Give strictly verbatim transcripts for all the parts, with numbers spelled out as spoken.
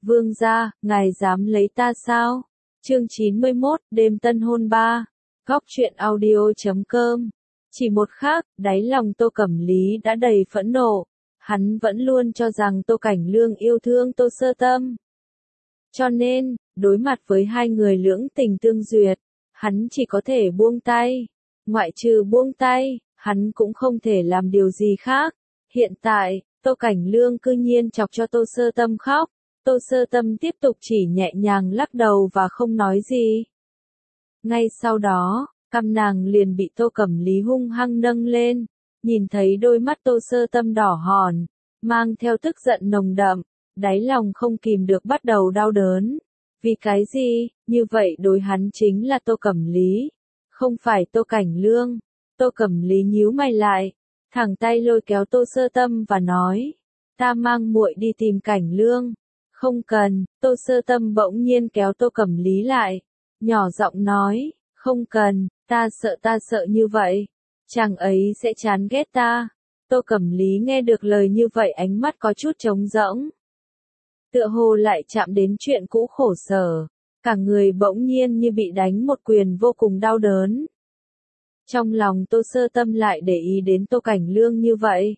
Vương gia, ngài dám lấy ta sao? Chương chín mươi mốt, đêm tân hôn ba. Góc truyện audio chấm com. Chỉ một khắc, đáy lòng Tô Cẩm Lý đã đầy phẫn nộ. Hắn vẫn luôn cho rằng Tô Cảnh Lương yêu thương Tô Sơ Tâm. Cho nên, đối mặt với hai người lưỡng tình tương duyệt, hắn chỉ có thể buông tay. Ngoại trừ buông tay, hắn cũng không thể làm điều gì khác. Hiện tại, Tô Cảnh Lương cư nhiên chọc cho Tô Sơ Tâm khóc. Tô Sơ Tâm tiếp tục chỉ nhẹ nhàng lắc đầu và không nói gì. Ngay sau đó, cằm nàng liền bị Tô Cẩm Lý hung hăng nâng lên, nhìn thấy đôi mắt Tô Sơ Tâm đỏ hòn, mang theo tức giận nồng đậm, đáy lòng không kìm được bắt đầu đau đớn. Vì cái gì, như vậy đối hắn chính là Tô Cẩm Lý, không phải Tô Cảnh Lương. Tô Cẩm Lý nhíu mày lại, thẳng tay lôi kéo Tô Sơ Tâm và nói, ta mang muội đi tìm Cảnh Lương. Không cần, Tô Sơ Tâm bỗng nhiên kéo Tô Cẩm Lý lại, nhỏ giọng nói, không cần, ta sợ ta sợ như vậy, chàng ấy sẽ chán ghét ta. Tô Cẩm Lý nghe được lời như vậy ánh mắt có chút trống rỗng. Tựa hồ lại chạm đến chuyện cũ khổ sở, cả người bỗng nhiên như bị đánh một quyền vô cùng đau đớn. Trong lòng Tô Sơ Tâm lại để ý đến Tô Cảnh Lương như vậy.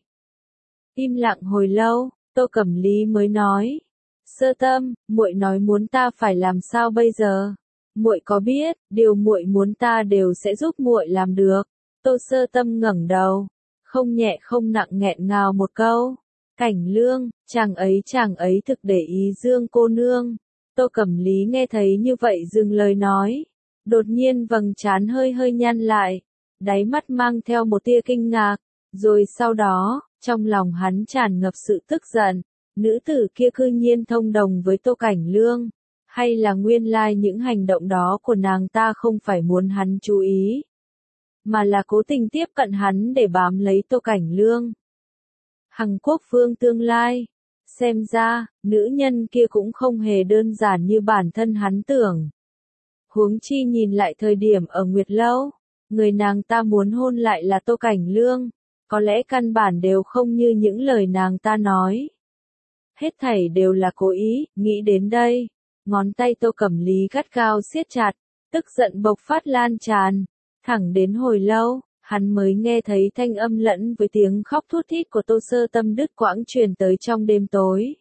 Im lặng hồi lâu, Tô Cẩm Lý mới nói, Sơ Tâm, muội nói muốn ta phải làm sao bây giờ? Muội có biết, điều muội muốn ta đều sẽ giúp muội làm được. Tô Sơ Tâm ngẩng đầu, không nhẹ không nặng nghẹn ngào một câu. Cảnh Lương, chàng ấy chàng ấy thực để ý Dương cô nương. Tô Cẩm Lý nghe thấy như vậy dừng lời nói. Đột nhiên vầng trán hơi hơi nhăn lại, đáy mắt mang theo một tia kinh ngạc. Rồi sau đó, trong lòng hắn tràn ngập sự tức giận. Nữ tử kia cư nhiên thông đồng với Tô Cảnh Lương, hay là nguyên lai những hành động đó của nàng ta không phải muốn hắn chú ý, mà là cố tình tiếp cận hắn để bám lấy Tô Cảnh Lương. Hằng Quốc Vương tương lai, xem ra, nữ nhân kia cũng không hề đơn giản như bản thân hắn tưởng. Huống chi nhìn lại thời điểm ở Nguyệt Lâu, người nàng ta muốn hôn lại là Tô Cảnh Lương, có lẽ căn bản đều không như những lời nàng ta nói. Hết thảy đều là cố ý, nghĩ đến đây, ngón tay Tô Cẩm Lý gắt gao siết chặt, tức giận bộc phát lan tràn, thẳng đến hồi lâu, hắn mới nghe thấy thanh âm lẫn với tiếng khóc thút thít của Tô Sơ Tâm đứt quãng truyền tới trong đêm tối.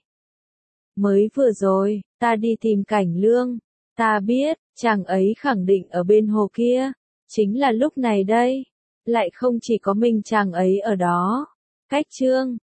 Mới vừa rồi, ta đi tìm Cảnh Lương, ta biết, chàng ấy khẳng định ở bên hồ kia, chính là lúc này đây, lại không chỉ có mình chàng ấy ở đó. Cách chương